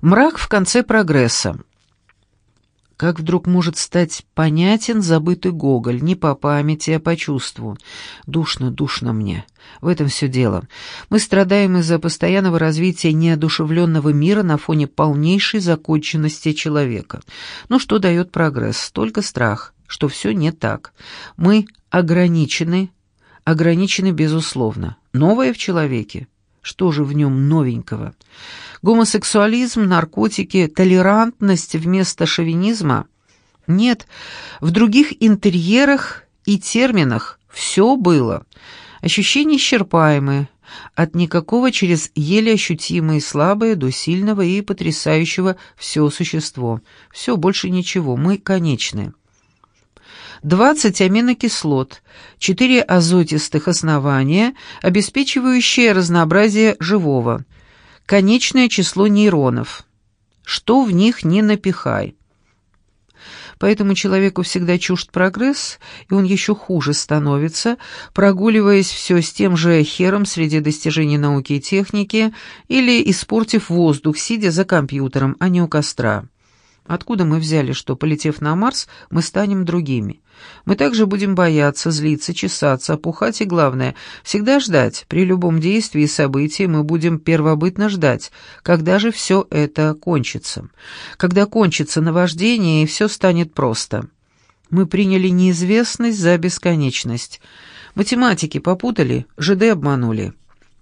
Мрак в конце прогресса. Как вдруг может стать понятен забытый Гоголь, не по памяти, а по чувству? Душно, душно мне. В этом все дело. Мы страдаем из-за постоянного развития неодушевленного мира на фоне полнейшей законченности человека. Ну что дает прогресс? Только страх, что все не так. Мы ограничены безусловно. Новое в человеке. Что же в нем новенького? Гомосексуализм, наркотики, толерантность вместо шовинизма? Нет, в других интерьерах и терминах все было. Ощущения исчерпаемые, от никакого через еле ощутимое и слабое до сильного и потрясающего все существо. Все, больше ничего, мы конечны. 20 аминокислот, 4 азотистых основания, обеспечивающие разнообразие живого, конечное число нейронов. Что в них не напихай. Поэтому человеку всегда чужд прогресс, и он еще хуже становится, прогуливаясь все с тем же хером среди достижений науки и техники или испортив воздух, сидя за компьютером, а не у костра. Откуда мы взяли, что, полетев на Марс, мы станем другими? Мы также будем бояться, злиться, чесаться, опухать и, главное, всегда ждать. При любом действии и событии мы будем первобытно ждать, когда же все это кончится. Когда кончится наваждение, и все станет просто. Мы приняли неизвестность за бесконечность. Математики попутали, ЖД обманули.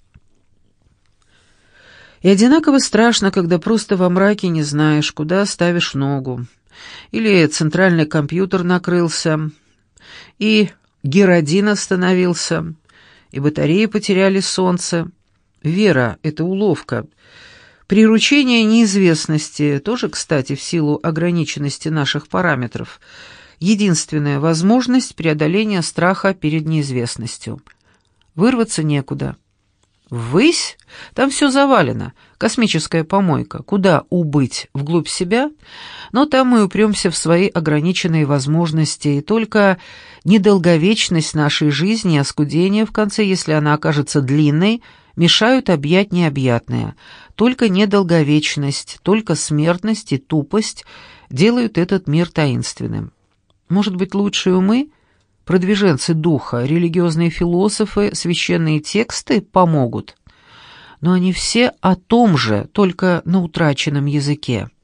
И одинаково страшно, когда просто во мраке не знаешь, куда ставишь ногу. Или центральный компьютер накрылся, и геродин остановился, и батареи потеряли солнце. Вера — это уловка. Приручение неизвестности, тоже, кстати, в силу ограниченности наших параметров, единственная возможность преодоления страха перед неизвестностью. Вырваться некуда. Ввысь? Там все завалено. Космическая помойка. Куда убыть? Вглубь себя? Но там мы упремся в свои ограниченные возможности, и только недолговечность нашей жизни и оскудение в конце, если она окажется длинной, мешают объять необъятное. Только недолговечность, только смертность и тупость делают этот мир таинственным. Может быть, лучшие умы? Продвиженцы духа, религиозные философы, священные тексты помогут. Но они все о том же, только на утраченном языке.